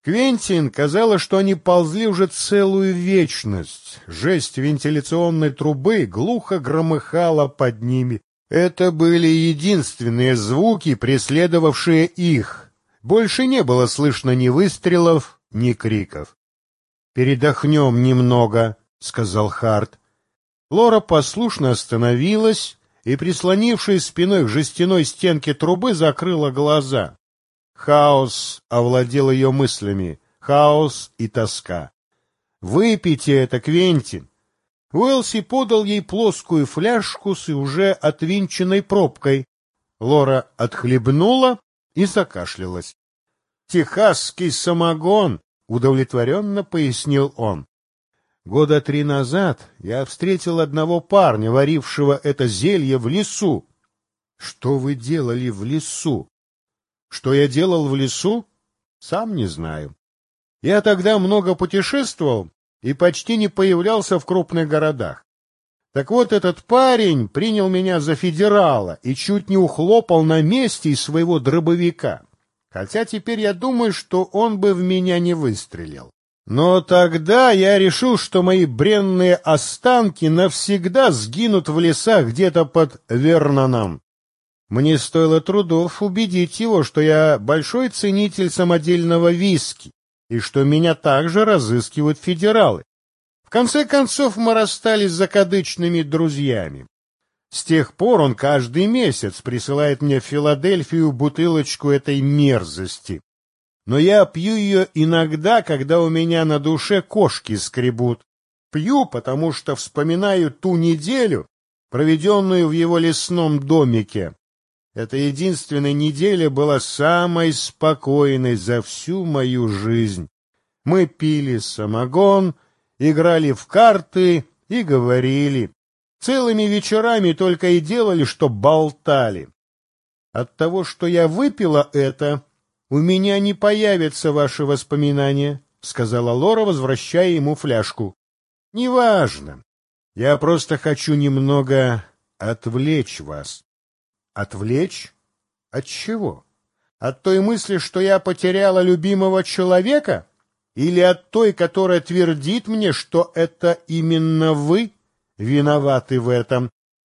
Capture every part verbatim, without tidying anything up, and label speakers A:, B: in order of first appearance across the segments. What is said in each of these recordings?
A: Квентин казалось, что они ползли уже целую вечность. Жесть вентиляционной трубы глухо громыхала под ними. Это были единственные звуки, преследовавшие их. Больше не было слышно ни выстрелов, ни криков. «Передохнем немного», — сказал Харт. Лора послушно остановилась и, прислонившись спиной к жестяной стенке трубы, закрыла глаза. Хаос овладел ее мыслями, хаос и тоска. «Выпейте это, Квентин!» Уэлси подал ей плоскую фляжку с уже отвинченной пробкой. Лора отхлебнула и закашлялась. «Техасский самогон!» — удовлетворенно пояснил он. «Года три назад я встретил одного парня, варившего это зелье в лесу». «Что вы делали в лесу?» Что я делал в лесу? Сам не знаю. Я тогда много путешествовал и почти не появлялся в крупных городах. Так вот, этот парень принял меня за федерала и чуть не ухлопал на месте из своего дробовика. Хотя теперь я думаю, что он бы в меня не выстрелил. Но тогда я решил, что мои бренные останки навсегда сгинут в лесах где-то под Верноном. Мне стоило трудов убедить его, что я большой ценитель самодельного виски и что меня также разыскивают федералы. В конце концов мы расстались закадычными друзьями. С тех пор он каждый месяц присылает мне в Филадельфию бутылочку этой мерзости. Но я пью ее иногда, когда у меня на душе кошки скребут. Пью, потому что вспоминаю ту неделю, проведенную в его лесном домике. Эта единственная неделя была самой спокойной за всю мою жизнь. Мы пили самогон, играли в карты и говорили. Целыми вечерами только и делали, что болтали. От того, что я выпила это, у меня не появятся ваши воспоминания, — сказала Лора, возвращая ему фляжку. — Неважно. Я просто хочу немного отвлечь вас. Отвлечь? От чего? От той мысли, что я потеряла любимого человека? Или от той, которая твердит мне, что это именно вы виноваты в этом?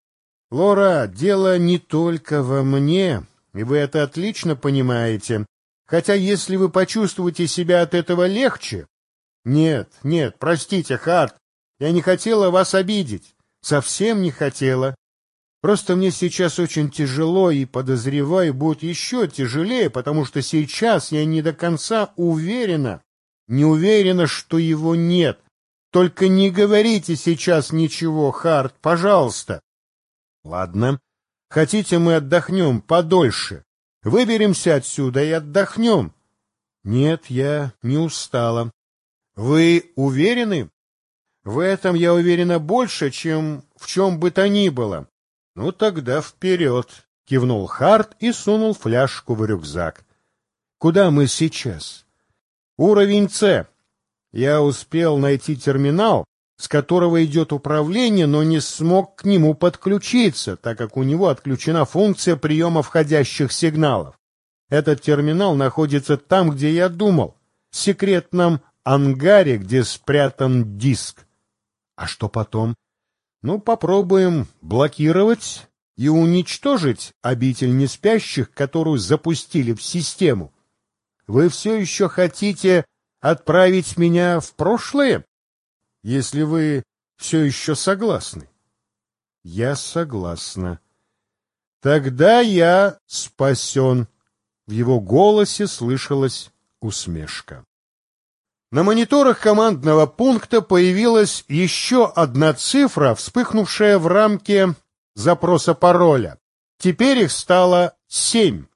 A: Лора, дело не только во мне, и вы это отлично понимаете. Хотя если вы почувствуете себя от этого легче... Нет, нет, простите, Харт, я не хотела вас обидеть, совсем не хотела. Просто мне сейчас очень тяжело, и, подозреваю, будет еще тяжелее, потому что сейчас я не до конца уверена, не уверена, что его нет. Только не говорите сейчас ничего, Харт, пожалуйста. Ладно, хотите, мы отдохнем подольше. Выберемся отсюда и отдохнем. Нет, я не устала. Вы уверены? В этом я уверена больше, чем в чем бы то ни было. «Ну, тогда вперед!» — кивнул Харт и сунул фляжку в рюкзак. «Куда мы сейчас?» «Уровень С. Я успел найти терминал, с которого идет управление, но не смог к нему подключиться, так как у него отключена функция приема входящих сигналов. Этот терминал находится там, где я думал, в секретном ангаре, где спрятан диск. А что потом? Ну, попробуем блокировать и уничтожить обитель неспящих, которую запустили в систему. Вы все еще хотите отправить меня в прошлое? Если вы все еще согласны. Я согласна. Тогда я спасен. В его голосе слышалась усмешка. На мониторах командного пункта появилась еще одна цифра, вспыхнувшая в рамке запроса пароля. Теперь их стало семь.